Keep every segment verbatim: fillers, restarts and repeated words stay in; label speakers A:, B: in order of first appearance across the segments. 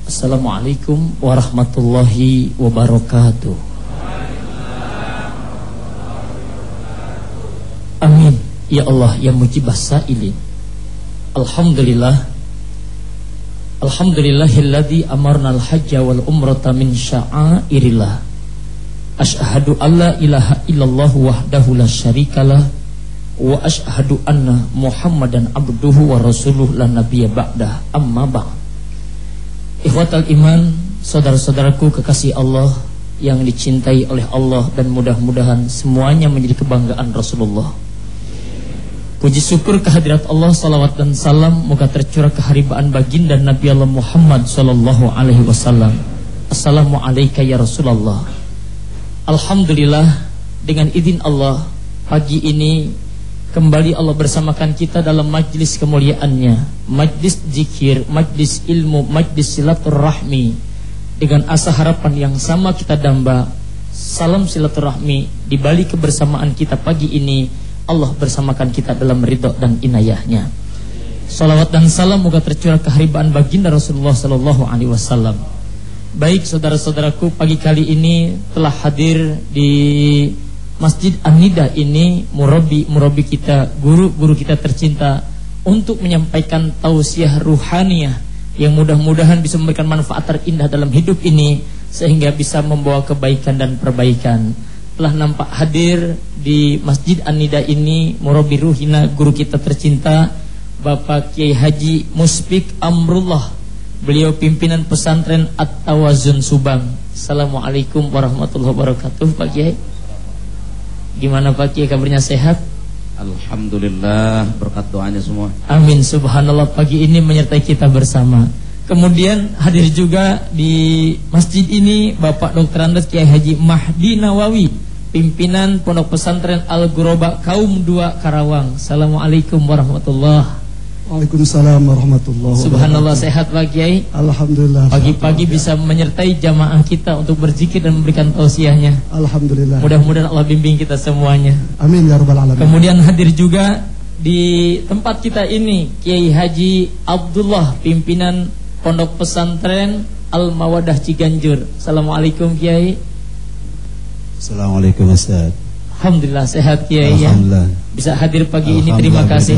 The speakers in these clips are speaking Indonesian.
A: Assalamualaikum warahmatullahi wabarakatuh. Amin. Ya Allah ya mujibah sa'ilin. Alhamdulillah. Alhamdulillahilladzi amarna al-hajja wal umrata min sya'airillah. Asyhadu alla ilaha illallah wahdahu la syarikalah wa asyhadu anna Muhammadan abduhu wa rasuluh la nabiyya ba'dah. Amma ba'd. Ikhwatal iman, saudara-saudaraku kekasih Allah yang dicintai oleh Allah, dan mudah-mudahan semuanya menjadi kebanggaan Rasulullah. Puji syukur kehadirat Allah, salawat dan salam moga tercurah keharibaan baginda Nabi Allah Muhammad sallallahu alaihi wasallam. Assalamu alayka ya Rasulullah. Alhamdulillah, dengan izin Allah pagi ini kembali Allah bersamakan kita dalam majlis kemuliaannya, majlis zikir, majlis ilmu, majlis silaturahmi. Dengan asa harapan yang sama kita damba, salam silaturahmi di balik kebersamaan kita pagi ini, Allah bersamakan kita dalam ridho dan inayahnya. Salawat dan salam moga tercurah keharibaan baginda Rasulullah sallallahu alaihi wasallam. Baik saudara-saudaraku, pagi kali ini telah hadir di Masjid An-Nida ini murabi-murabi kita, guru-guru kita tercinta, untuk menyampaikan tausiah ruhaniyah yang mudah-mudahan bisa memberikan manfaat terindah dalam hidup ini, sehingga bisa membawa kebaikan dan perbaikan. Telah nampak hadir di Masjid An-Nida ini murabi ruhina, guru kita tercinta, Bapak Kiai Haji Muspik Amrullah. Beliau pimpinan pesantren At-Tawazun Subang. Assalamualaikum warahmatullahi wabarakatuh Pak Kiai. Gimana Pak Kiai, kabarnya sehat?
B: Alhamdulillah, berkat doanya semua.
A: Amin, subhanallah, pagi ini menyertai kita bersama. Kemudian hadir juga di masjid ini Bapak Doktor Andes Kiai Haji Mahdi Nawawi, pimpinan Pondok Pesantren Al-Ghuraba Kaum dua Karawang. Assalamualaikum warahmatullahi.
C: Waalaikumsalam warahmatullahi wabarakatuh.
A: Subhanallah, sehat Pak Kiai?
C: Alhamdulillah.
A: Pagi-pagi bisa menyertai jamaah kita untuk berzikir dan memberikan tausiahnya.
C: Alhamdulillah.
A: Mudah-mudahan Allah bimbing kita semuanya.
C: Amin ya rabbal alamin.
A: Kemudian hadir juga di tempat kita ini Kiai Haji Abdullah, pimpinan Pondok Pesantren Al-Mawadah Ciganjur. Assalamualaikum Kiai.
B: Assalamualaikum Ustaz.
A: Alhamdulillah sehat Kiai ya. Bisa hadir pagi ini, terima kasih.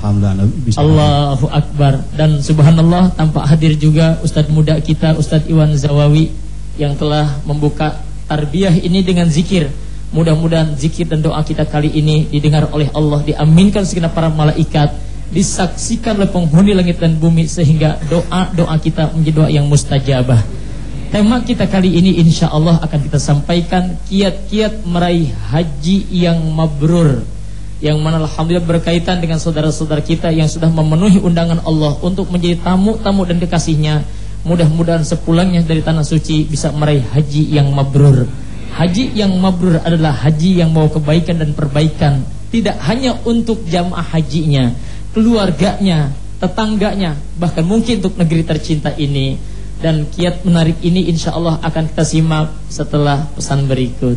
A: Allahu Akbar. Dan subhanallah, tampak hadir juga Ustadz muda kita, Ustadz Iwan Zawawi, yang telah membuka tarbiyah ini dengan zikir. Mudah-mudahan zikir dan doa kita kali ini didengar oleh Allah, diaminkan segenap para malaikat, disaksikan oleh penghuni langit dan bumi, sehingga doa-doa kita menjadi doa yang mustajabah. Tema kita kali ini insya Allah akan kita sampaikan kiat-kiat meraih haji yang mabrur, yang mana alhamdulillah berkaitan dengan saudara-saudara kita yang sudah memenuhi undangan Allah untuk menjadi tamu-tamu dan kekasihnya. Mudah-mudahan sepulangnya dari tanah suci bisa meraih haji yang mabrur. Haji yang mabrur adalah haji yang membawa kebaikan dan perbaikan, tidak hanya untuk jamaah hajinya, keluarganya, tetangganya, bahkan mungkin untuk negeri tercinta ini. Dan kiat menarik ini insya Allah akan kita simak setelah pesan berikut.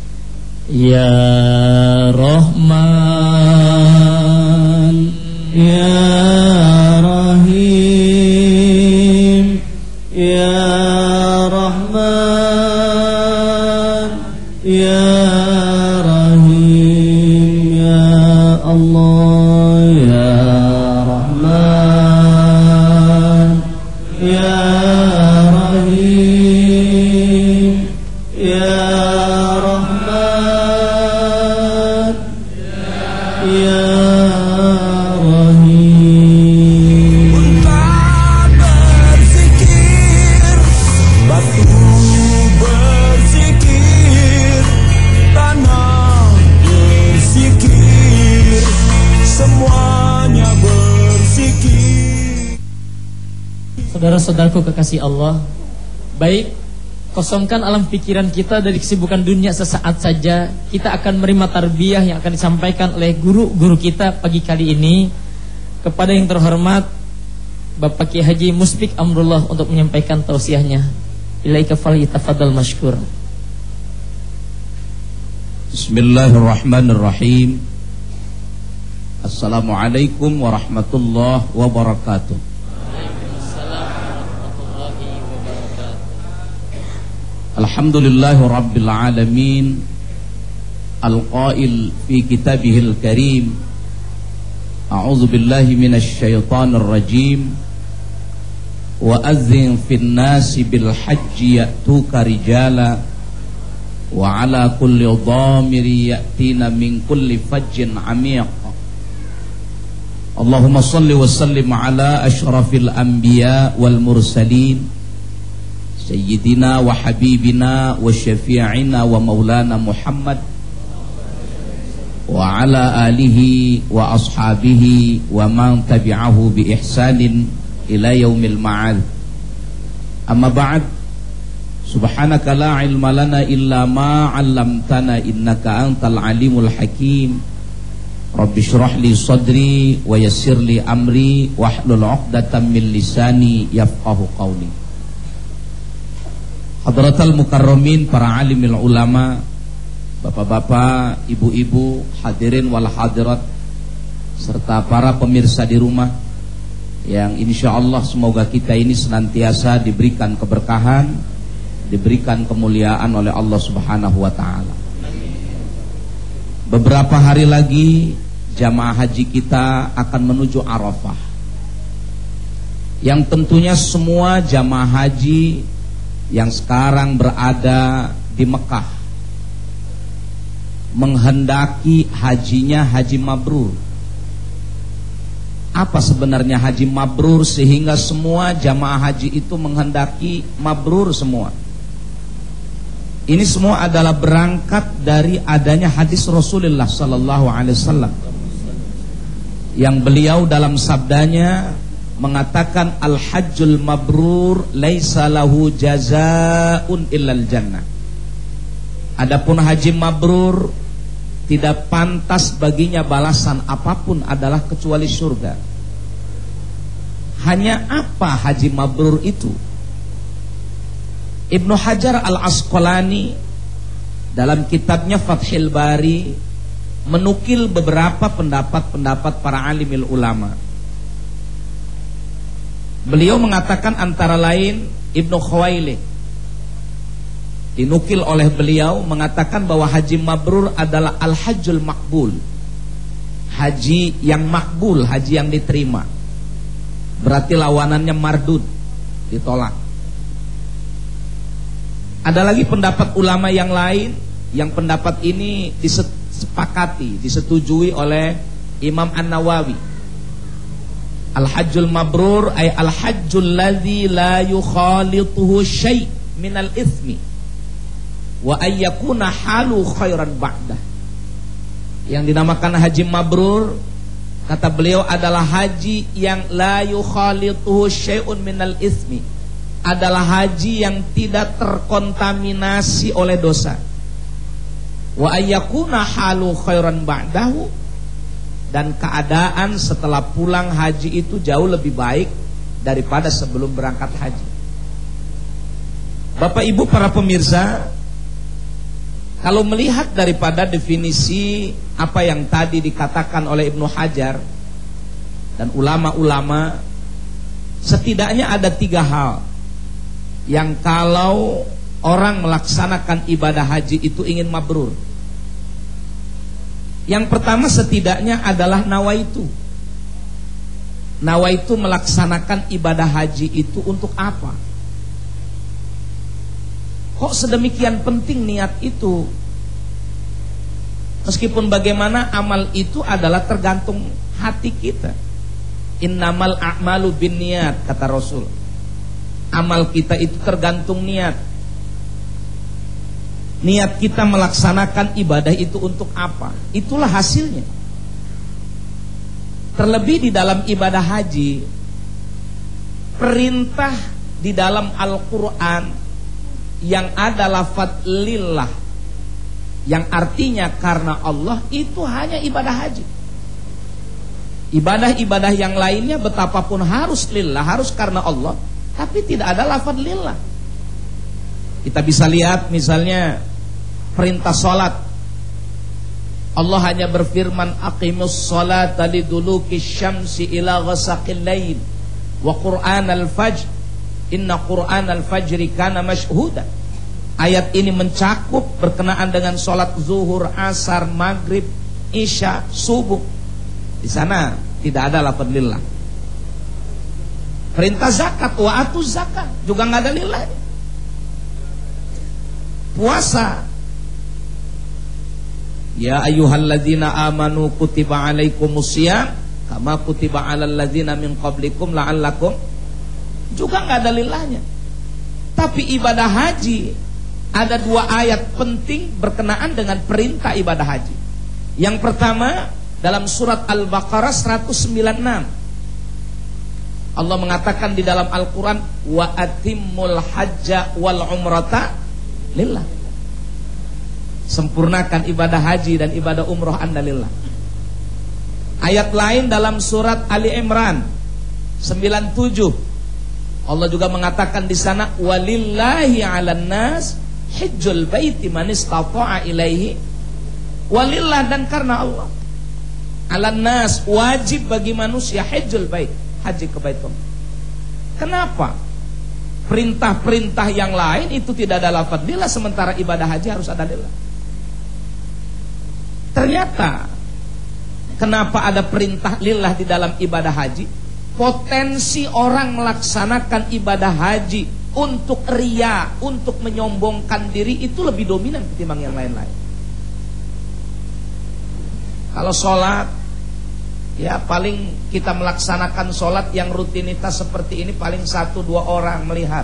A: Ya Rahman, Ya Rahim, Ya Rahman, Ya Rahim, Ya Allah, Ya Rahman, Ya saudara-saudaraku kekasih Allah. Baik, kosongkan alam pikiran kita dari kesibukan dunia sesaat saja. Kita akan menerima tarbiyah yang akan disampaikan oleh guru-guru kita pagi kali ini. Kepada yang terhormat Bapak Kiai Haji Muspik Amrullah untuk menyampaikan tausiahnya. Ilaika falyatafaddal mashkur.
B: Bismillahirrahmanirrahim. Assalamualaikum warahmatullahi wabarakatuh.
A: Waalaikumsalam warahmatullahi wabarakatuh.
B: Alhamdulillahi Rabbil Alamin, Al-Qail fi kitabihil karim, A'udzu billahi minasy syaithanir rajim, wa adzin fin nasi bil hajji ya'tuka rijala wa ala kulli dhamiri ya'tina min kulli fajjin 'amiq. Allahumma salli wa sallim ala asyrafil anbiya wal mursalin Sayyidina wa habibina wa syafi'ina wa maulana Muhammad wa ala alihi wa ashabihi wa man tabi'ahu bi ihsanin ila yaumil ma'ad. Amma ba'd, subhanaka la ilma lana illa ma 'allamtana innaka antal alimul hakim. Rabbi shrah li sadri wa yassir li amri wahlul 'uqdatam min lisani yafqahu qawli. Hadratal mukarramin, para alimil ulama, bapak-bapak, ibu-ibu, hadirin wal hadirat, serta para pemirsa di rumah yang insya Allah semoga kita ini senantiasa diberikan keberkahan, diberikan kemuliaan oleh Allah Subhanahu wa ta'ala. Beberapa hari lagi jamaah haji kita akan menuju Arafah, yang tentunya semua jamaah haji yang sekarang berada di Mekah menghendaki hajinya haji mabrur. Apa sebenarnya haji mabrur sehingga semua jamaah haji itu menghendaki mabrur semua? Ini semua adalah berangkat dari adanya hadis Rasulullah sallallahu alaihi wasallam yang beliau dalam sabdanya mengatakan al-hajjul mabrur laisa lahu jazaa'un illal jannah. Adapun haji mabrur tidak pantas baginya balasan apapun adalah kecuali surga. Hanya apa haji mabrur itu? Ibnu Hajar Al-Asqalani dalam kitabnya Fathul Bari menukil beberapa pendapat-pendapat para alimil ulama. Beliau mengatakan antara lain, Ibnu Khuwailid dinukil oleh beliau mengatakan bahwa haji mabrur adalah al-hajjul makbul, haji yang makbul, haji yang diterima. Berarti lawanannya mardud, ditolak. Ada lagi pendapat ulama yang lain, yang pendapat ini disepakati, disetujui oleh Imam An-Nawawi. Al-hajjul mabrur ay al-hajjul ladzi la yukhalituhu syai' minal itsmi wa ay yakuna halu khairan ba'dah. Yang dinamakan haji mabrur, kata beliau, adalah haji yang la yukhalituhu syai'un minal itsmi, adalah haji yang tidak terkontaminasi oleh dosa. Wa ay yakuna halu khairan ba'dahu, dan keadaan setelah pulang haji itu jauh lebih baik daripada sebelum berangkat haji. Bapak Ibu para pemirsa, kalau melihat daripada definisi apa yang tadi dikatakan oleh Ibnu Hajar dan ulama-ulama, setidaknya ada tiga hal yang kalau orang melaksanakan ibadah haji itu ingin mabrur. Yang pertama setidaknya adalah nawaitu. Nawaitu melaksanakan ibadah haji itu untuk apa? Kok sedemikian penting niat itu? Meskipun bagaimana amal itu adalah tergantung hati kita. Innamal a'malu binniyat, kata Rasul. Amal kita itu tergantung niat. Niat kita melaksanakan ibadah itu untuk apa? Itulah hasilnya. Terlebih di dalam ibadah haji, perintah di dalam Al-Quran yang ada lafadz lillah, yang artinya karena Allah, itu hanya ibadah haji. Ibadah-ibadah yang lainnya betapapun harus lillah, harus karena Allah, tapi tidak ada lafadz lillah. Kita bisa lihat misalnya perintah salat. Allah hanya berfirman, aqimus salata liduluki syamsi ila ghasaqil lail wa qur'anal fajr inna qur'anal fajri kana mashhuda. Ayat ini mencakup berkenaan dengan sholat zuhur, asar, maghrib, isya, subuh. Di sana tidak ada lafaz lillah. Perintah zakat, wa atu zakat, juga nggak ada lillah. Puasa, ya ayyuhalladzina amanu kutiba alaikumusiyam kama kutiba alal ladzina min qablikum la'allakum, juga nggak ada lillahnya. Tapi ibadah haji ada dua ayat penting berkenaan dengan perintah ibadah haji. Yang pertama dalam surat Al-Baqarah seratus sembilan puluh enam. Allah mengatakan di dalam Al-Quran, wa atimmul hajja wal umrata lillah. Sempurnakan ibadah haji dan ibadah umroh Anda lillah. Ayat lain dalam surat Ali Imran sembilan puluh tujuh. Allah juga mengatakan di sana, walillahi 'alan nas hajjul baiti man istata'a ilaihi, walillah, dan karena Allah, 'alan nas, wajib bagi manusia, hajjul bait, haji ke Baitullah. Kenapa? Perintah-perintah yang lain itu tidak ada lafaz lillah, sementara ibadah haji harus ada lillah. Ternyata kenapa ada perintah lillah di dalam ibadah haji? Potensi orang melaksanakan ibadah haji untuk riya, untuk menyombongkan diri itu lebih dominan ketimbang yang lain-lain. Kalau sholat, ya paling kita melaksanakan sholat yang rutinitas seperti ini paling satu dua orang melihat.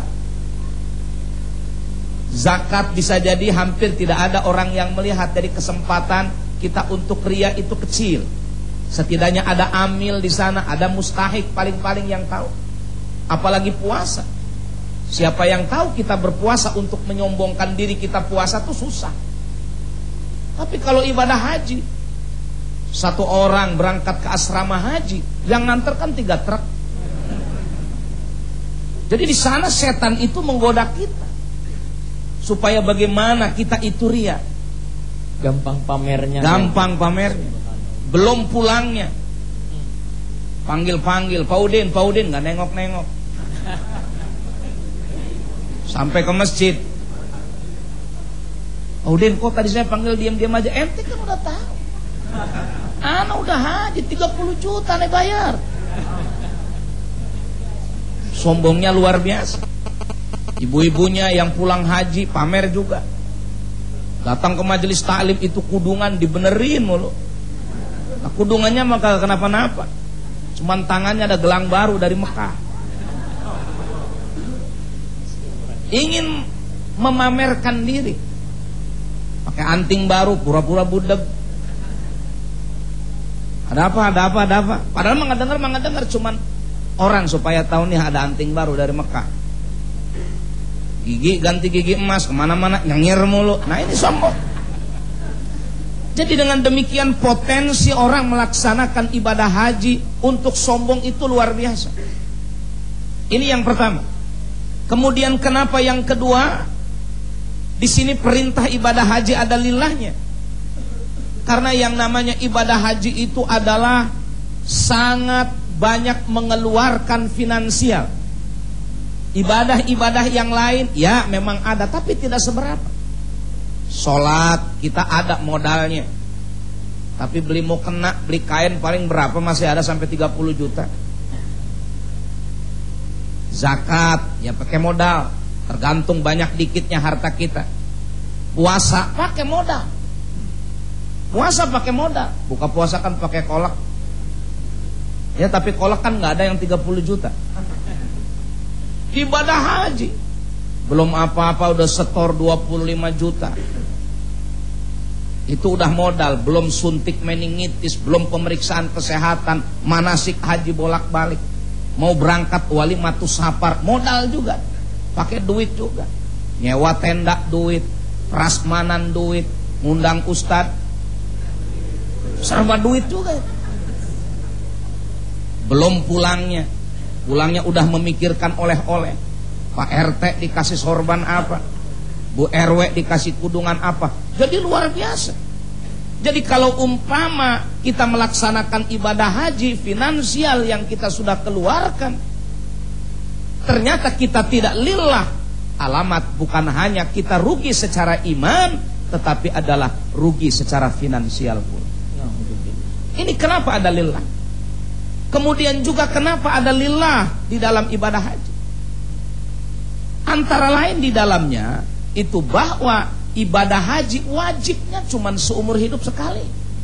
B: Zakat bisa jadi hampir tidak ada orang yang melihat, jadi kesempatan kita untuk riya itu kecil. Setidaknya ada amil di sana, ada mustahik paling-paling yang tahu. Apalagi puasa. Siapa yang tahu kita berpuasa untuk menyombongkan diri kita puasa tuh susah. Tapi kalau ibadah haji, satu orang berangkat ke asrama haji, yang nganter kan tiga truk. Jadi di sana setan itu menggoda kita supaya bagaimana kita itu riya.
A: Gampang pamernya.
B: Gampang pamernya. Belum pulangnya panggil-panggil, Pak Udin, Pak Udin, gak nengok-nengok. Sampai ke masjid, Pak Udin, kok tadi saya panggil diam-diam aja? Ente kan udah tahu, ana udah haji tiga puluh juta nih bayar. Sombongnya luar biasa. Ibu-ibunya yang pulang haji pamer juga. Datang ke majelis taklim itu kudungan dibenerin mulu. Nah, kudungannya maka kenapa-napa, cuman tangannya ada gelang baru dari Mekah. Ingin memamerkan diri, pakai anting baru, pura-pura budeg. Ada apa, ada apa, ada apa? Padahal mah nggak dengar, mah nggak dengar, cuman orang supaya tahu nih ada anting baru dari Mekah. Gigi ganti gigi emas, kemana-mana nyengir mulu. Nah ini sombong. Jadi dengan demikian potensi orang melaksanakan ibadah haji untuk sombong itu luar biasa. Ini yang pertama. Kemudian kenapa yang kedua? Di sini perintah ibadah haji ada lillahnya. Karena yang namanya ibadah haji itu adalah sangat banyak mengeluarkan finansial. Ibadah-ibadah yang lain ya memang ada, tapi tidak seberapa. Sholat kita ada modalnya, tapi beli mau kena, beli kain paling berapa, masih ada sampai tiga puluh juta. Zakat ya pakai modal, tergantung banyak dikitnya harta kita. Puasa pakai modal, puasa pakai modal. Buka puasa kan pakai kolak, ya tapi kolak kan nggak ada yang tiga puluh juta. Ibadah haji belum apa-apa udah setor dua puluh lima juta. Itu udah modal, belum suntik meningitis, belum pemeriksaan kesehatan, manasik haji bolak-balik. Mau berangkat wali matu safar, modal juga. Pakai duit juga. Nyewa tenda duit, prasmanan duit, ngundang ustad, serba duit juga. Belum pulangnya, pulangnya udah memikirkan oleh-oleh. Pak R T dikasih sorban apa, Bu R W dikasih kudungan apa. Jadi luar biasa. Jadi kalau umpama kita melaksanakan ibadah haji, finansial yang kita sudah keluarkan, ternyata kita tidak lillah, alamat bukan hanya kita rugi secara iman, tetapi adalah rugi secara finansial pun. Ini kenapa ada lillah. Kemudian juga kenapa ada lillah di dalam ibadah haji. Antara lain di dalamnya itu bahwa ibadah haji wajibnya cuma seumur hidup sekali.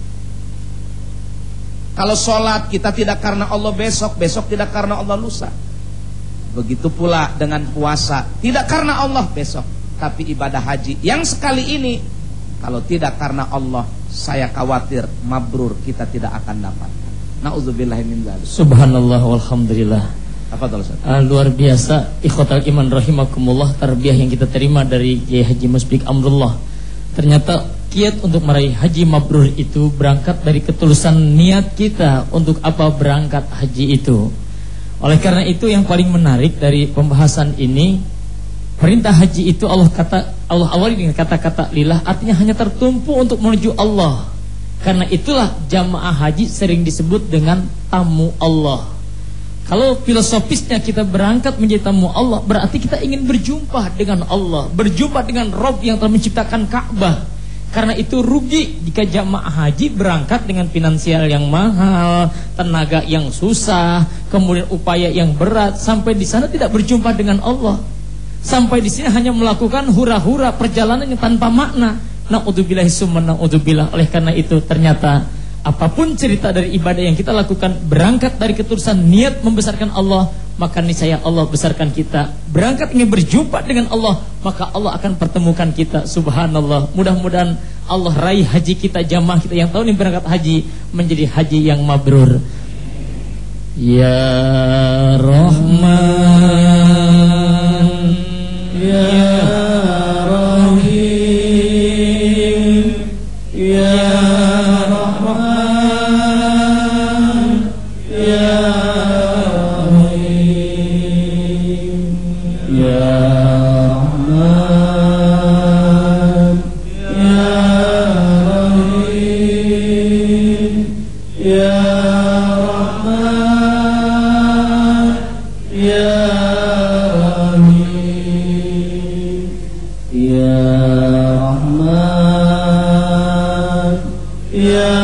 B: Kalau sholat kita tidak karena Allah besok, besok tidak karena Allah lusa. Begitu pula dengan puasa, tidak karena Allah besok, tapi ibadah haji yang sekali ini, kalau tidak karena Allah, saya khawatir mabrur kita tidak akan dapat. Na'udzubillahi min dzalik.
A: Subhanallah walhamdulillah.
B: Apa tuh Ustaz?
A: Uh, luar biasa ikhwatal iman rahimakumullah, tarbiyah yang kita terima dari Kiai Haji Mushfiq Amrullah. Ternyata kiat untuk meraih haji mabrur itu berangkat dari ketulusan niat kita untuk apa berangkat haji itu. Oleh karena itu yang paling menarik dari pembahasan ini, perintah haji itu Allah kata Allah awali dengan kata-kata lillah, artinya hanya tertumpu untuk menuju Allah. Karena itulah jamaah haji sering disebut dengan tamu Allah. Kalau filosofisnya kita berangkat menjadi tamu Allah, berarti kita ingin berjumpa dengan Allah, berjumpa dengan Rabb yang telah menciptakan Ka'bah. Karena itu rugi jika jamaah haji berangkat dengan finansial yang mahal, tenaga yang susah, kemudian upaya yang berat, sampai di sana tidak berjumpa dengan Allah. Sampai di sini hanya melakukan hura-hura perjalanan yang tanpa makna. Na'udzubillahi summa na'udzubillah. Oleh karena itu ternyata apapun cerita dari ibadah yang kita lakukan berangkat dari ketulusan niat membesarkan Allah, maka niscaya Allah besarkan kita. Berangkat ingin berjumpa dengan Allah, maka Allah akan pertemukan kita. Subhanallah. Mudah-mudahan Allah raih haji kita, jamaah kita yang tahun ini berangkat haji menjadi haji yang mabrur. Ya Rahman, Ya Rahim, Ya Rahman, Ya Rahim, Ya Rahman, Ya Rahim, Ya Rahman, Ya Rahim, Ya Rahman, Ya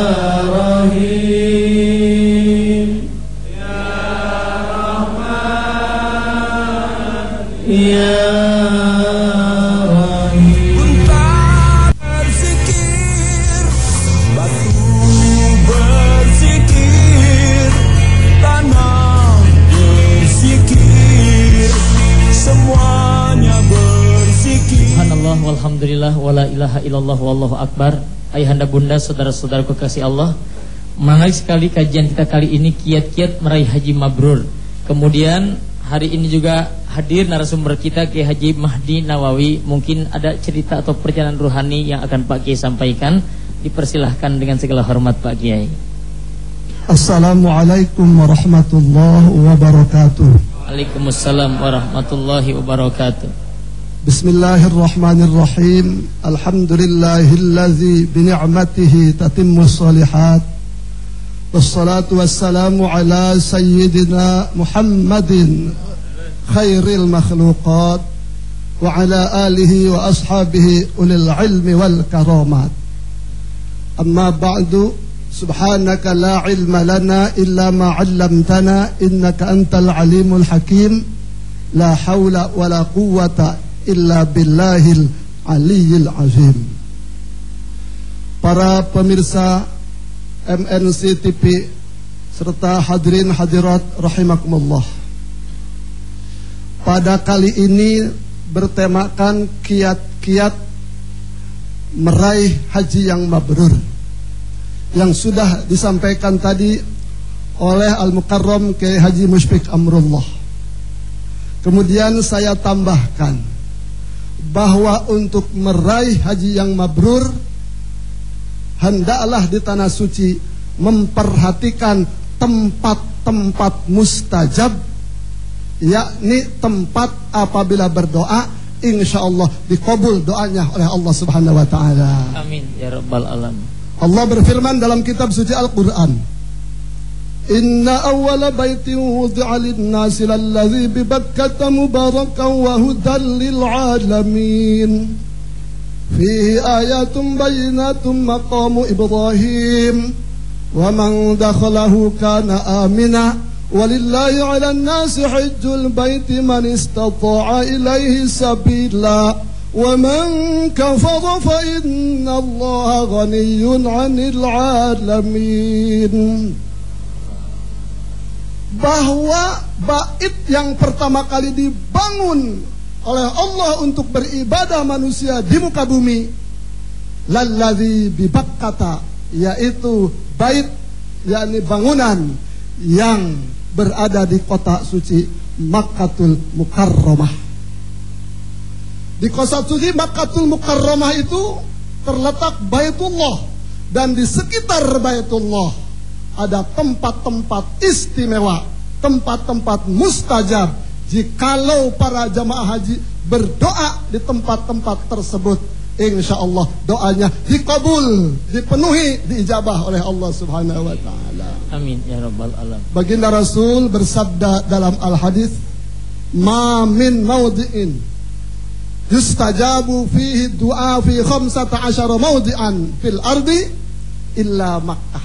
A: Rahim, Ya Rahman, Ya Rahim.
D: Unta berzikir, batu berzikir, tanah berzikir, semuanya berzikir.
A: Subhanallah walhamdulillah wala ilaha illallah wallahu akbar. Ayahanda bunda, saudara-saudaraku kasih Allah, menarik sekali kajian kita kali ini, kiat-kiat meraih haji mabrur. Kemudian hari ini juga hadir narasumber kita Kiai Haji Mahdi Nawawi. Mungkin ada cerita atau perjalanan ruhani yang akan Pak Kiai sampaikan. Dipersilahkan dengan segala hormat Pak Kiai.
C: Assalamualaikum warahmatullahi wabarakatuh.
A: Waalaikumsalam warahmatullahi wabarakatuh.
C: Bismillahirrahmanirrahim. Alhamdulillahillazi bini'matihi tatimmus shalihat. Wassalatu wassalamu ala sayyidina Muhammadin khairil makhluqat wa ala alihi wa ashabihi ulil ilmi wal karamat. Amma ba'du, subhanaka la ilma lana illa ma 'allamtana innaka antal alimul hakim. La haula wa la quwwata illa billahil aliyyil azim. Para pemirsa M N C T V serta hadirin hadirat rahimakumullah, pada kali ini bertemakan kiat-kiat meraih haji yang mabrur, yang sudah disampaikan tadi oleh Al-Mukarram Kiai Haji Mushfiq Amrullah. Kemudian saya tambahkan bahwa untuk meraih haji yang mabrur, hendaklah di tanah suci memperhatikan tempat-tempat mustajab, yakni tempat apabila berdoa insyaallah dikabul doanya oleh Allah Subhanahu wa taala.
A: Amin ya rabbal alamin.
C: Allah berfirman dalam kitab suci Al-Qur'an, Inna awwala baitin wudi'a lin-nasi lalladzi bi Bakkah mubarakan wa hudan lil alamin. Fihi ayatun bayyinatun maqamu Ibrahim wa man dakhalahu kana amina walillahi 'alan nasi hajjul baiti man istata'a ilaihi sabila wa man kafara fa inna Allaha ghaniyyun 'anil 'alamin. Bahwa bait yang pertama kali dibangun oleh Allah untuk beribadah manusia di muka bumi, lalladzi bi Bakkah, yaitu bait, yakni bangunan yang berada di kota suci Makkatul Mukarramah. Di kota suci Makkatul Mukarramah itu terletak Baitullah, dan di sekitar Baitullah ada tempat-tempat istimewa, tempat-tempat mustajab. Jikalau para jamaah haji berdoa di tempat-tempat tersebut, insya Allah doanya dikabul, dipenuhi, diijabah oleh Allah Subhanahu wa ta'ala.
A: Amin ya rabbal alamin.
C: Baginda Rasul bersabda dalam al-hadis, ma min mawdi'in yustajabu fihi du'a fi khamsata asyara mawdi'an fil ardi illa Makkah.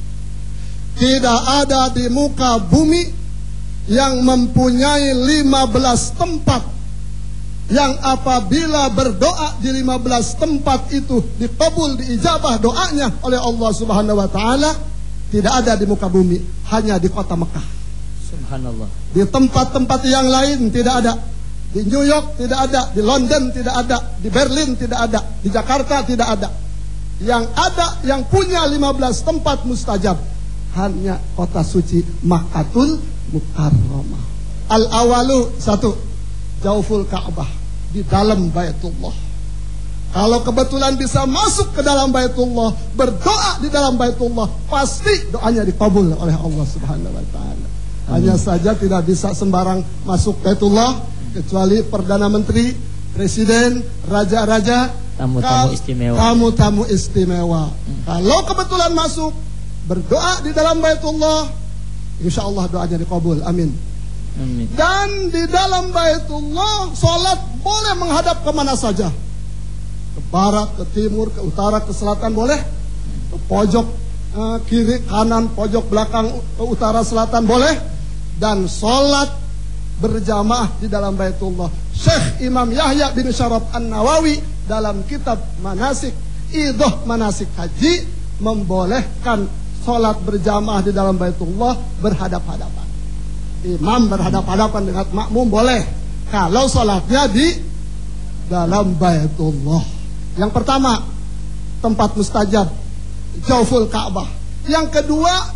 C: Tidak ada di muka bumi yang mempunyai lima belas tempat yang apabila berdoa di lima belas tempat itu dikabul, diijabah doanya oleh Allah Subhanahu wa ta'ala. Tidak ada di muka bumi, hanya di kota Mekah.
A: Subhanallah.
C: Di tempat-tempat yang lain tidak ada. Di New York tidak ada, di London tidak ada, di Berlin tidak ada, di Jakarta tidak ada. Yang ada, yang punya lima belas tempat mustajab, hanya kota suci Makkatul Mukarramah. Al-awalu, satu, Jauful Ka'bah, di dalam Baitullah. Kalau kebetulan bisa masuk ke dalam Baitullah, berdoa di dalam Baitullah, pasti doanya dikabul oleh Allah Subhanahu wa ta'ala. Hanya saja tidak bisa sembarang masuk Baitullah, kecuali Perdana Menteri, Presiden, Raja-Raja,
A: tamu-tamu istimewa.
C: Tamu-tamu istimewa. Hmm. Kalau kebetulan masuk, berdoa di dalam Baitullah, insya Allah doanya dikabul. Amin.
A: Amin.
C: Dan di dalam Baitullah, sholat boleh menghadap kemana saja. Ke barat, ke timur, ke utara, ke selatan boleh. Ke pojok eh, kiri, kanan, pojok belakang, ke utara, selatan boleh. Dan sholat berjamaah di dalam Baitullah. Syekh Imam Yahya bin Syaraf An-Nawawi dalam kitab Manasik, Idah Manasik Haji, membolehkan sholat berjamaah di dalam Baitullah berhadap-hadapan. Imam berhadap-hadapan dengan makmum boleh, kalau sholatnya di dalam Baitullah. Yang pertama, tempat mustajab, Jauful Ka'bah. Yang kedua,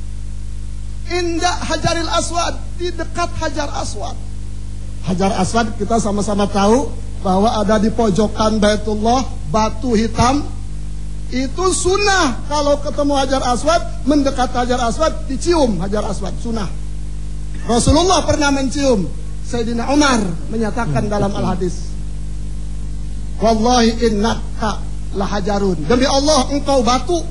C: Indah Hajaril Aswad, di dekat Hajar Aswad. Hajar Aswad kita sama-sama tahu bahwa ada di pojokan Baitullah, batu hitam. Itu sunnah kalau ketemu Hajar Aswad, mendekat Hajar Aswad, dicium Hajar Aswad, sunnah. Rasulullah pernah mencium. Sayyidina Umar menyatakan dalam al-hadis, wallahi innaka lahajarun, demi Allah engkau batu.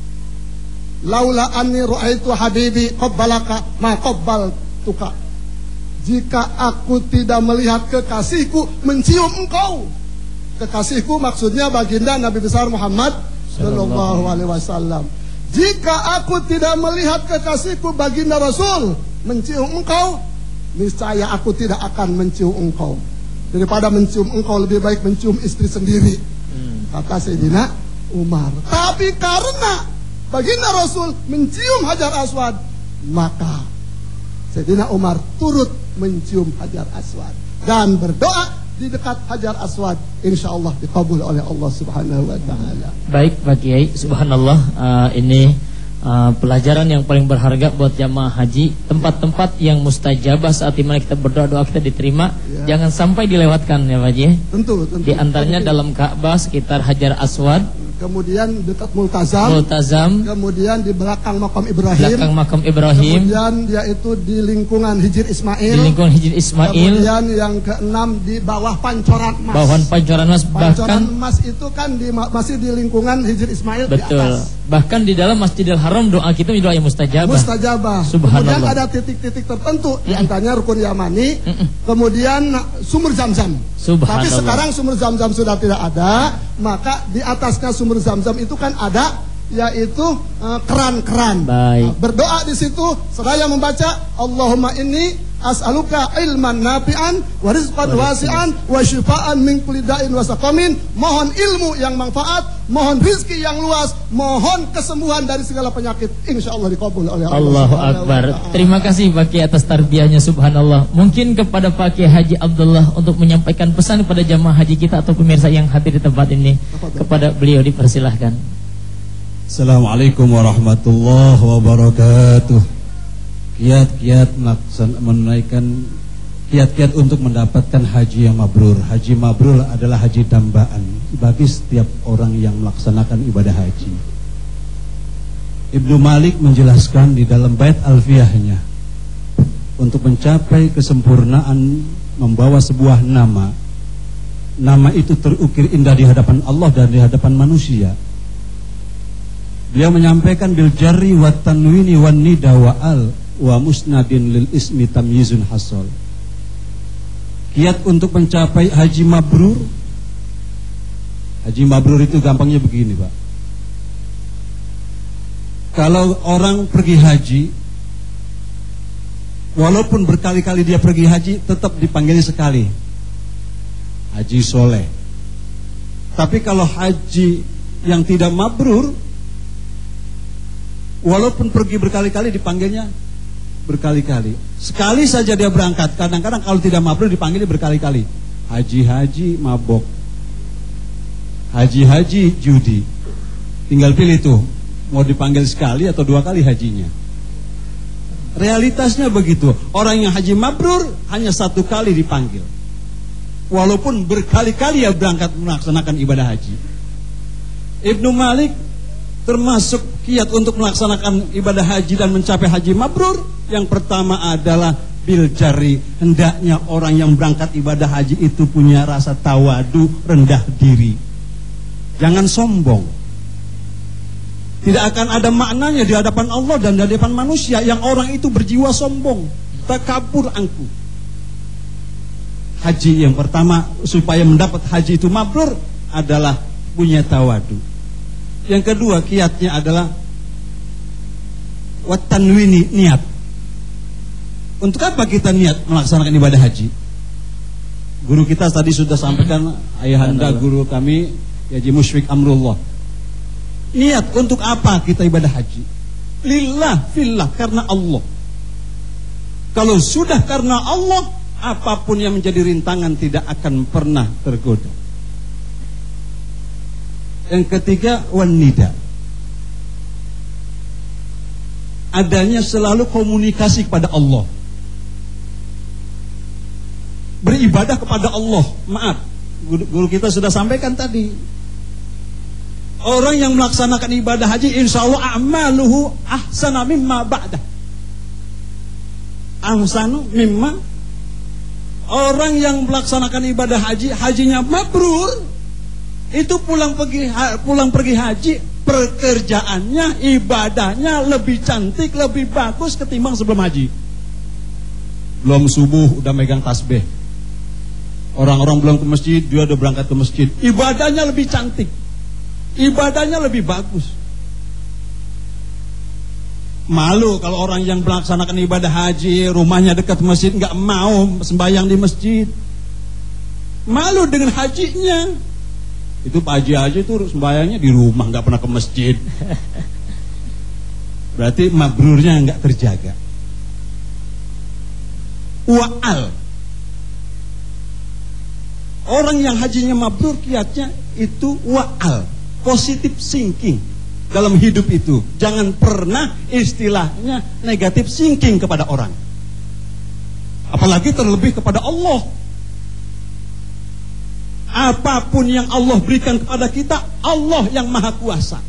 C: Laula anni ru'aitu habibi qabbalaka ma qabbaltuka. Jika aku tidak melihat kekasihku mencium engkau. Kekasihku maksudnya baginda Nabi besar Muhammad sallallahu alaihi wasallam. Jika aku tidak melihat kekasihku baginda Rasul mencium engkau, niscaya aku tidak akan mencium engkau. Daripada mencium engkau, lebih baik mencium istri sendiri, hmm. kata Sayyidina Umar. Tapi karena baginda Rasul mencium Hajar Aswad, maka Sayyidina Umar turut mencium Hajar Aswad dan berdoa di dekat Hajar Aswad, insya Allah dikabul oleh Allah Subhanahu wa ta'ala.
A: Baik Pak Kiai, subhanallah, uh, ini uh, pelajaran yang paling berharga buat jamaah haji. Tempat-tempat yang mustajabah saat dimana kita berdoa, doa kita diterima, ya. Jangan sampai dilewatkan ya Pak Kiai.
C: Tentu, tentu.
A: Di antaranya dalam Ka'bah, sekitar Hajar Aswad,
C: kemudian dekat Multazam,
A: Multazam,
C: kemudian di belakang makam Ibrahim,
A: belakang makam Ibrahim,
C: kemudian yaitu di lingkungan Hijr Ismail,
A: di lingkungan Hijr Ismail,
C: kemudian yang keenam di bawah Pancoran Emas.
A: Bawah Pancoran Emas,
C: Pancoran
A: bahkan
C: Emas itu kan di, masih di lingkungan Hijr Ismail,
A: betul,
C: di atas.
A: Bahkan di dalam Masjidil Haram doa kita doa yang mustajabah.
C: Mustajabah.
A: Subhanallah.
C: Kemudian ada titik-titik tertentu,
A: Mm-mm.
C: di antaranya rukun Yamani,
A: Mm-mm.
C: kemudian sumur Zam-Zam.
A: Subhanallah.
C: Tapi sekarang sumur Zam-Zam sudah tidak ada, maka di atasnya sumur Zam-Zam itu kan ada, yaitu uh, keran-keran.
A: Baik.
C: Nah, berdoa di situ seraya membaca Allahumma inni as'aluka ilman nafi'an wa rizqan wasi'an wa syifaan min kulli da'in wa saqamin. Mohon ilmu yang manfaat, mohon rizki yang luas, mohon kesembuhan dari segala penyakit. Insyaallah dikabul oleh Allah.
A: Allahu Akbar. Terima kasih Pak Kiai atas tarbiyahnya, subhanallah. Mungkin kepada Pak Kiai Haji Abdullah untuk menyampaikan pesan kepada jamaah haji kita atau pemirsa yang hadir di tempat ini. Kepada beliau dipersilahkan.
E: Assalamualaikum warahmatullahi wabarakatuh. Kiat-kiat melaksan, menunaikan kiat-kiat untuk mendapatkan haji yang mabrur. Haji mabrur adalah haji dambaan bagi setiap orang yang melaksanakan ibadah haji. Ibnu Malik menjelaskan di dalam bait alfiyahnya, untuk mencapai kesempurnaan membawa sebuah nama, nama itu terukir indah di hadapan Allah dan di hadapan manusia. Beliau menyampaikan bil jarri wa tanwini wan nida wa al wa musnadin lil ismi tamyizun hasol. Kiat untuk mencapai haji mabrur. Haji mabrur itu gampangnya begini, Pak. Kalau orang pergi haji, walaupun berkali-kali dia pergi haji, tetap dipanggilnya sekali, haji soleh. Tapi kalau haji yang tidak mabrur, walaupun pergi berkali-kali dipanggilnya berkali-kali. Sekali saja dia berangkat. Kadang-kadang kalau tidak mabrur dipanggilnya berkali-kali. Haji-haji mabok, haji-haji judi. Tinggal pilih tuh, mau dipanggil sekali atau dua kali hajinya. Realitasnya begitu. Orang yang haji mabrur hanya satu kali dipanggil, walaupun berkali-kali ya berangkat melaksanakan ibadah haji. Ibnu Malik termasuk kiat untuk melaksanakan ibadah haji dan mencapai haji mabrur. Yang pertama adalah bil jari. Hendaknya orang yang berangkat ibadah haji itu punya rasa tawadu, rendah diri. Jangan sombong. Tidak akan ada maknanya di hadapan Allah dan di hadapan manusia yang orang itu berjiwa sombong, takabur, angkuh. Haji yang pertama supaya mendapat haji itu mabrur adalah punya tawadu. Yang kedua kiatnya adalah watanwini, niat. Untuk apa kita niat melaksanakan ibadah haji? Guru kita tadi sudah sampaikan, ayahanda guru kami Haji Musyfiq Amrullah. Niat untuk apa kita ibadah haji? Lillah, fillah, karena Allah. Kalau sudah karena Allah, apapun yang menjadi rintangan tidak akan pernah tergoda. Yang ketiga, wanida. Adanya selalu komunikasi kepada Allah. Beribadah kepada Allah. Maaf, guru, guru kita sudah sampaikan tadi. Orang yang melaksanakan ibadah haji, insya Allah amaluhu ahsana mimma ba'dah. Ahsanu mimma. Orang yang melaksanakan ibadah haji, hajinya mabrur, itu pulang pergi pulang pergi haji, pekerjaannya, ibadahnya lebih cantik, lebih bagus ketimbang sebelum haji. Belum subuh udah megang tasbih. Orang-orang belum ke masjid, dia udah berangkat ke masjid. Ibadahnya lebih cantik, ibadahnya lebih bagus. Malu kalau orang yang melaksanakan ibadah haji, rumahnya dekat masjid, nggak mau sembahyang di masjid. Malu dengan hajinya. Itu Pak Haji Haji itu sembahyangnya di rumah, nggak pernah ke masjid. Berarti mabrurnya nggak terjaga. Wa'al. Orang yang hajinya mabrur kiatnya itu wa'al, positive thinking dalam hidup itu. Jangan pernah istilahnya negatif thinking kepada orang, apalagi terlebih kepada Allah. Apapun yang Allah berikan kepada kita, Allah yang maha kuasa,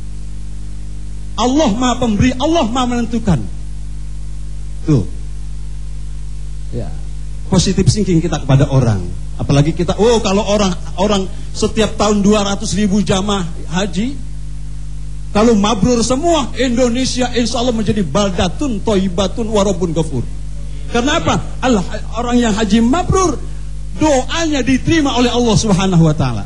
E: Allah maha pemberi, Allah maha menentukan. Tuh ya, positive thinking kita kepada orang. Apalagi kita, oh kalau orang orang setiap tahun dua ratus ribu jamaah haji, Kalau mabrur semua, Indonesia insya Allah menjadi baldatun toibatun warabun ghafur. Kenapa? Allah, orang yang haji mabrur, doanya diterima oleh Allah Subhanahu wa taala.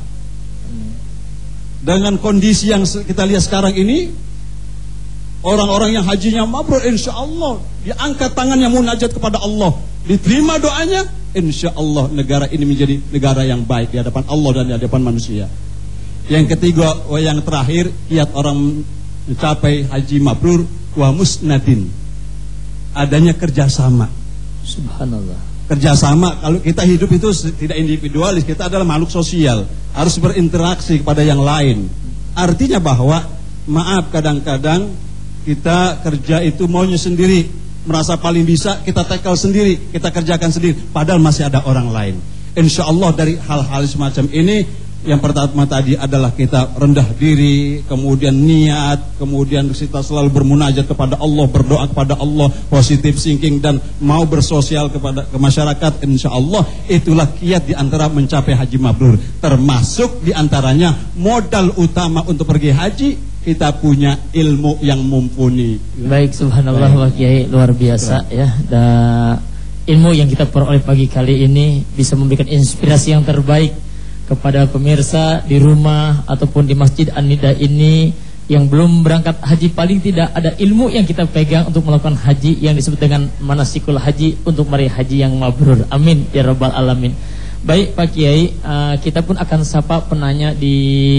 E: Dengan kondisi yang kita lihat sekarang ini, orang-orang yang hajinya mabrur insya Allah diangkat tangannya munajat kepada Allah, diterima doanya, insya Allah negara ini menjadi negara yang baik di hadapan Allah dan di hadapan manusia. Yang ketiga, yang terakhir, kiat orang mencapai haji mabrur wa musnadin, adanya kerjasama.
A: Subhanallah.
E: Kerjasama, kalau kita hidup itu tidak individualis, kita adalah makhluk sosial, harus berinteraksi kepada yang lain. Artinya bahwa, maaf, kadang-kadang kita kerja itu maunya sendiri, merasa paling bisa, kita tackle sendiri, kita kerjakan sendiri, padahal masih ada orang lain. Insya Allah dari hal-hal semacam ini, yang pertama tadi adalah kita rendah diri, kemudian niat, kemudian kita selalu bermunajat kepada Allah, berdoa kepada Allah, positive thinking, dan mau bersosial kepada ke masyarakat. Insya Allah itulah kiat di antara mencapai haji mabrur. Termasuk di antaranya modal utama untuk pergi haji, kita punya ilmu yang mumpuni.
A: Baik, subhanallah, Pak Kiai, luar biasa ya. Dan ilmu yang kita peroleh pagi kali ini bisa memberikan inspirasi yang terbaik kepada pemirsa di rumah ataupun di Masjid An-Nida ini yang belum berangkat haji. Paling tidak ada ilmu yang kita pegang untuk melakukan haji yang disebut dengan manasikul haji, untuk meraih haji yang mabrur. Amin ya rabbal alamin. Baik Pak Kiai, uh, kita pun akan sapa penanya di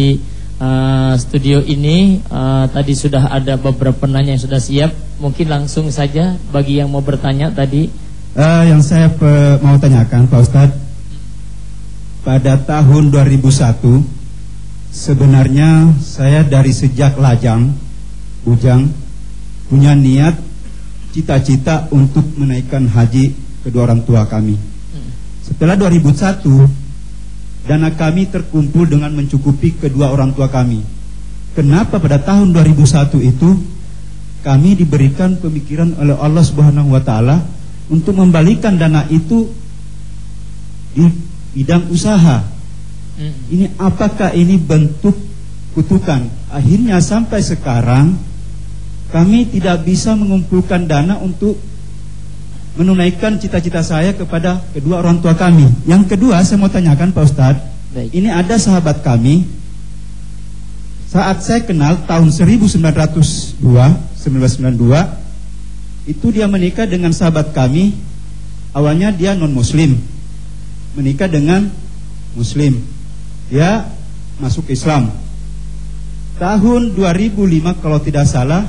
A: uh, studio ini. uh, Tadi sudah ada beberapa penanya yang sudah siap. Mungkin langsung saja bagi yang mau bertanya tadi.
F: uh, Yang saya pe- mau tanyakan Pak Ustadz, pada tahun dua ribu satu sebenarnya saya dari sejak lajang bujang punya niat cita-cita untuk menaikkan haji kedua orang tua kami. Setelah dua ribu satu dana kami terkumpul dengan mencukupi kedua orang tua kami. Kenapa pada tahun dua ribu satu itu kami diberikan pemikiran oleh Allah Subhanahu wa taala untuk membalikan dana itu di bidang usaha? Ini apakah ini bentuk kutukan? Akhirnya sampai sekarang kami tidak bisa mengumpulkan dana untuk menunaikan cita-cita saya kepada kedua orang tua kami. Yang kedua, saya mau tanyakan Pak Ustadz, baik. Ini ada sahabat kami, saat saya kenal tahun seribu sembilan ratus dua, seribu sembilan ratus sembilan puluh dua, itu dia menikah dengan sahabat kami. Awalnya dia non muslim, menikah dengan muslim, dia masuk Islam. Tahun dua ribu lima kalau tidak salah,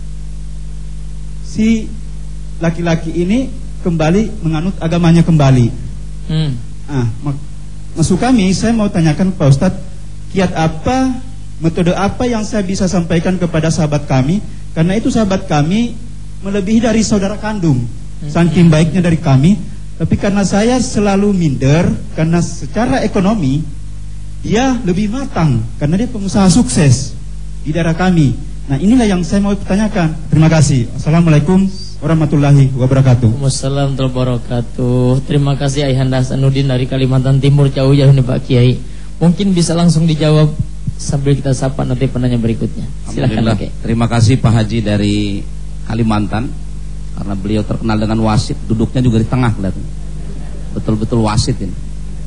F: si laki-laki ini kembali menganut agamanya kembali. hmm. Ah, mak- Maksud kami, saya mau tanyakan Pak Ustadz, kiat apa, metode apa yang saya bisa sampaikan kepada sahabat kami, karena itu sahabat kami melebihi dari saudara kandung, saking baiknya dari kami. Tapi karena saya selalu minder, karena secara ekonomi dia lebih matang, karena dia pengusaha sukses di daerah kami. Nah, inilah yang saya mau tanyakan. Terima kasih. Assalamualaikum warahmatullahi wabarakatuh.
A: Waalaikumsalam warahmatullahi wabarakatuh. Terima kasih Ayahanda Hasanuddin dari Kalimantan Timur, jauh-jauh nih Pak Kiai. Mungkin bisa langsung dijawab sambil kita sapa nanti penanya berikutnya. Silakan Pak Kiai.
B: Terima kasih Pak Haji dari Kalimantan. Karena beliau terkenal dengan wasit, duduknya juga di tengah kelihatan. Betul-betul wasit ini.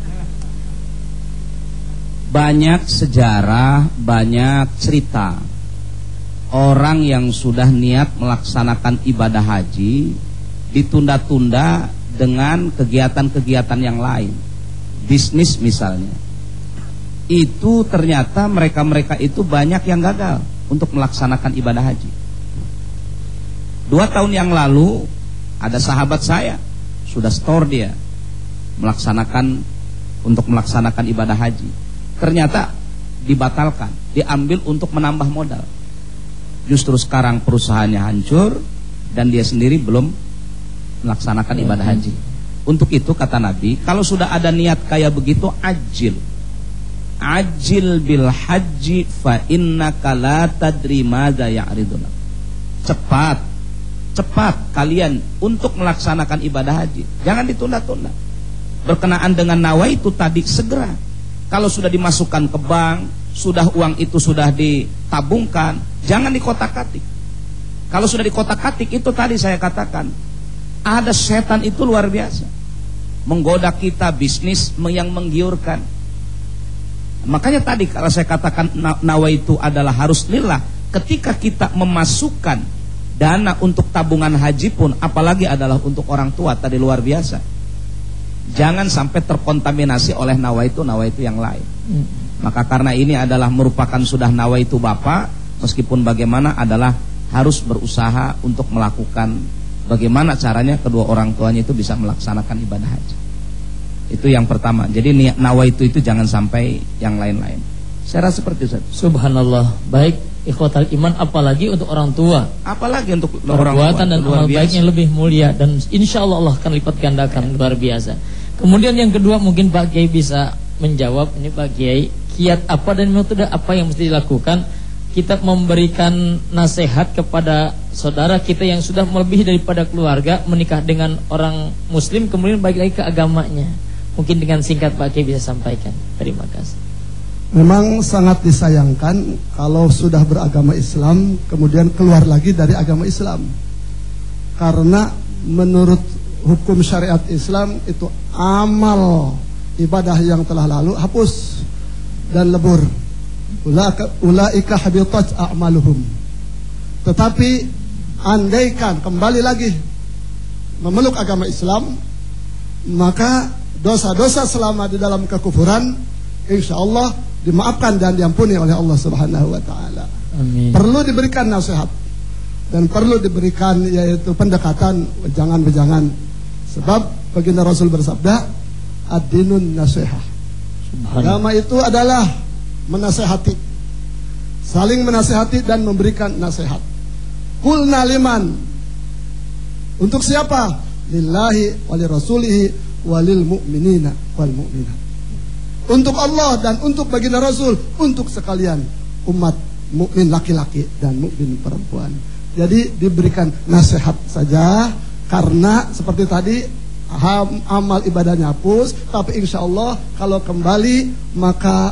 B: Banyak sejarah, banyak cerita orang yang sudah niat melaksanakan ibadah haji ditunda-tunda dengan kegiatan-kegiatan yang lain. Bisnis misalnya. Itu ternyata mereka-mereka itu banyak yang gagal untuk melaksanakan ibadah haji. Dua tahun yang lalu ada sahabat saya sudah store dia melaksanakan untuk melaksanakan ibadah haji. Ternyata dibatalkan, diambil untuk menambah modal. Justru sekarang perusahaannya hancur dan dia sendiri belum melaksanakan ibadah haji. Untuk itu kata Nabi, kalau sudah ada niat kayak begitu, ajil. Ajil bil haji fa innaka la tadri madza ya'ridun. Cepat Cepat kalian untuk melaksanakan ibadah haji. Jangan ditunda-tunda. Berkenaan dengan nawaitu tadi, segera. Kalau sudah dimasukkan ke bank, sudah uang itu sudah ditabungkan, jangan dikotak-katik. Kalau sudah dikotak-katik, itu tadi saya katakan, ada setan itu luar biasa, menggoda kita, bisnis yang menggiurkan. Makanya tadi kalau saya katakan nawa itu adalah harus lillah. Ketika kita memasukkan dana untuk tabungan haji pun, apalagi adalah untuk orang tua, tadi luar biasa. Jangan sampai terkontaminasi oleh nawa itu nawa itu yang lain. hmm. Maka karena ini adalah merupakan sudah nawa itu Bapak, meskipun bagaimana adalah harus berusaha untuk melakukan bagaimana caranya kedua orang tuanya itu bisa melaksanakan ibadah haji. Itu yang pertama. Jadi niat nawa itu itu jangan sampai yang lain-lain. Saya rasa seperti itu.
A: Subhanallah. Baik, ikhwatal iman, apalagi untuk orang tua,
B: apalagi untuk orang tua,
A: perbuatan dan amal baik yang lebih mulia, dan insya Allah Allah akan lipat gandakan, luar biasa. Kemudian yang kedua, mungkin Pak Kiai bisa menjawab ini, Pak Kiai, kiat apa dan metode apa yang mesti dilakukan kita memberikan nasihat kepada saudara kita yang sudah melebihi daripada keluarga, menikah dengan orang muslim, kemudian balik lagi ke agamanya. Mungkin dengan singkat Pak Kiai bisa sampaikan. Terima kasih.
C: Memang sangat disayangkan kalau sudah beragama Islam kemudian keluar lagi dari agama Islam. Karena menurut hukum syariat Islam itu amal ibadah yang telah lalu hapus dan lebur. Ulaika, ulaika habitat a'maluhum. Tetapi andaikan kembali lagi memeluk agama Islam, maka dosa-dosa selama di dalam kekufuran insya Allah dimaafkan dan diampuni oleh Allah Subhanahu wa taala.
A: Amin.
C: Perlu diberikan nasihat dan perlu diberikan yaitu pendekatan wejangan-wejangan. Sebab baginda Rasul bersabda, ad-dinun nasihah. Agama itu adalah menasehati, saling menasehati dan memberikan nasihat. Qulna liman, untuk siapa? Lillahi wa lirasulihi wa lil mu'minina wal mu'minat. Untuk Allah dan untuk baginda Rasul, untuk sekalian umat mukmin laki-laki dan mukmin perempuan. Jadi diberikan nasihat saja, karena seperti tadi amal ibadahnya hapus, tapi insya Allah kalau kembali maka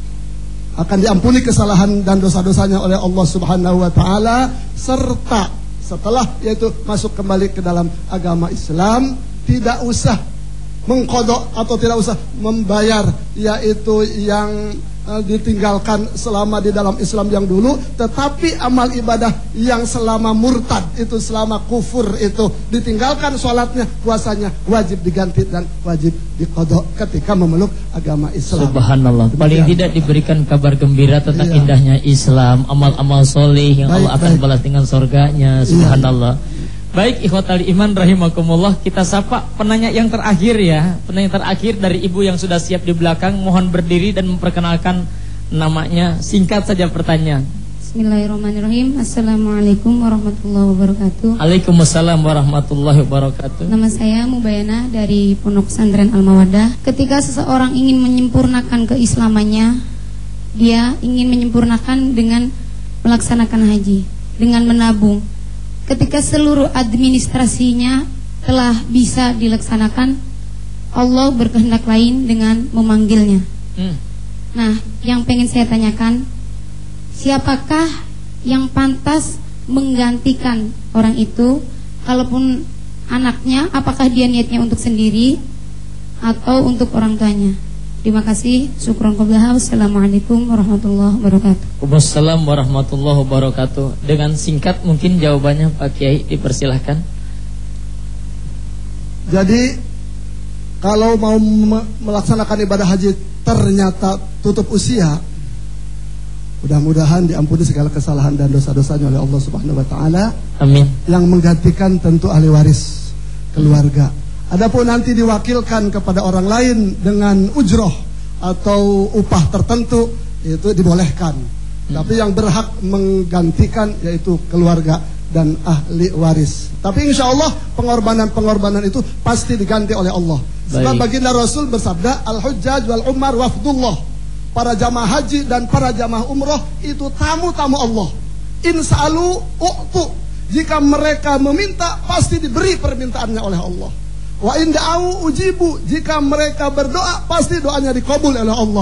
C: akan diampuni kesalahan dan dosa-dosanya oleh Allah Subhanahu wa taala, serta setelah yaitu masuk kembali ke dalam agama Islam tidak usah mengkodok atau tidak usah membayar yaitu yang uh, ditinggalkan selama di dalam Islam yang dulu, tetapi amal ibadah yang selama murtad itu, selama kufur itu ditinggalkan, sholatnya, puasanya wajib diganti dan wajib dikodok ketika memeluk agama Islam.
A: Subhanallah. Paling tidak diberikan kabar gembira tentang iya. indahnya Islam, amal-amal soleh yang baik, Allah akan baik. balas dengan surganya. Subhanallah. Iya. Baik, ikhwatal iman rahimakumullah, kita sapa penanya yang terakhir ya. Penanya terakhir dari ibu yang sudah siap di belakang, mohon berdiri dan memperkenalkan namanya. Singkat saja pertanyaan.
G: Bismillahirrahmanirrahim. Assalamualaikum warahmatullahi wabarakatuh.
A: Waalaikumsalam warahmatullahi wabarakatuh.
G: Nama saya Mubayana dari Pondok Pesantren Al-Mawaddah. Ketika seseorang ingin menyempurnakan keislamannya, dia ingin menyempurnakan dengan melaksanakan haji, dengan menabung. Ketika seluruh administrasinya telah bisa dilaksanakan, Allah berkehendak lain dengan memanggilnya. Hmm. Nah, yang pengen saya tanyakan, siapakah yang pantas menggantikan orang itu? Kalaupun anaknya, apakah dia niatnya untuk sendiri atau untuk orang tuanya? Terima kasih. Syukron qablah. Wassalamualaikum warahmatullahi wabarakatuh.
A: Wassalamualaikum warahmatullahi wabarakatuh. Dengan singkat mungkin jawabannya Pak Kiai, dipersilahkan.
C: Jadi kalau mau melaksanakan ibadah haji ternyata tutup usia, mudah-mudahan diampuni segala kesalahan dan dosa-dosanya oleh Allah Subhanahu wa taala.
A: Amin.
C: Yang menggantikan tentu ahli waris, keluarga. Adapun nanti diwakilkan kepada orang lain dengan ujroh atau upah tertentu, itu dibolehkan. Hmm. Tapi yang berhak menggantikan yaitu keluarga dan ahli waris. Tapi insya Allah pengorbanan-pengorbanan itu pasti diganti oleh Allah. Sebab baginda Rasul bersabda, al-hujjaj wal umar wafdullah. Para jamaah haji dan para jamaah umroh itu tamu-tamu Allah. Insa'alu u'tu. Jika mereka meminta, pasti diberi permintaannya oleh Allah. Wa in da'u ujibu, jika mereka berdoa pasti doanya dikabul oleh Allah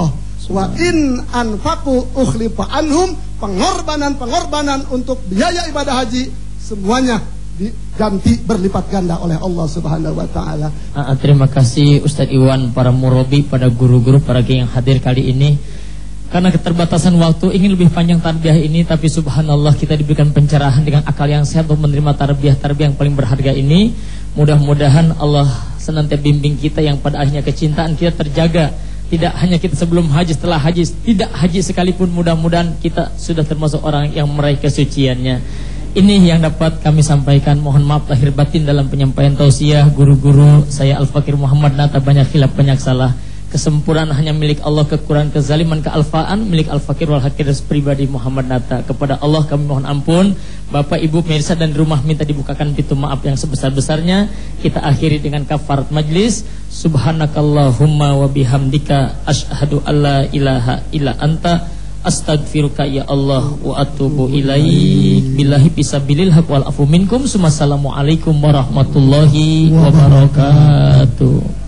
C: Wa in anfaqu ukhlifa anhum, pengorbanan-pengorbanan untuk biaya ibadah haji semuanya diganti berlipat ganda oleh Allah Subhanahu wa taala.
A: Ah, terima kasih Ustadz Iwan, para murabi, pada guru-guru, para kiai yang hadir kali ini. Karena keterbatasan waktu ingin lebih panjang tarbiyah ini, tapi subhanallah kita diberikan pencerahan dengan akal yang sehat untuk menerima tarbiyah-tarbiyah yang paling berharga ini. Mudah-mudahan Allah senantiasa bimbing kita yang pada akhirnya kecintaan kita terjaga. Tidak hanya kita sebelum haji, setelah haji, tidak haji sekalipun, mudah-mudahan kita sudah termasuk orang yang meraih kesuciannya. Ini yang dapat kami sampaikan. Mohon maaf lahir batin dalam penyampaian tausiah guru-guru. Saya Al-Fakir Muhammad Nata, banyak khilaf, banyak salah. Kesempurnaan hanya milik Allah, kekurangan, kezaliman, kealfaan milik Al-Fakir wal Hakir pribadi Muhammad Nata. Kepada Allah kami mohon ampun. Bapak Ibu pemirsa dan di rumah minta dibukakan pintu maaf yang sebesar-besarnya. Kita akhiri dengan kafarat majlis. Subhanakallahumma wa bihamdika asyhadu alla ilaha illa anta astaghfiruka ya Allah wa atubu ilaik. Billahi fisabilil haq wal afu minkum. Assalamualaikum warahmatullahi wabarakatuh.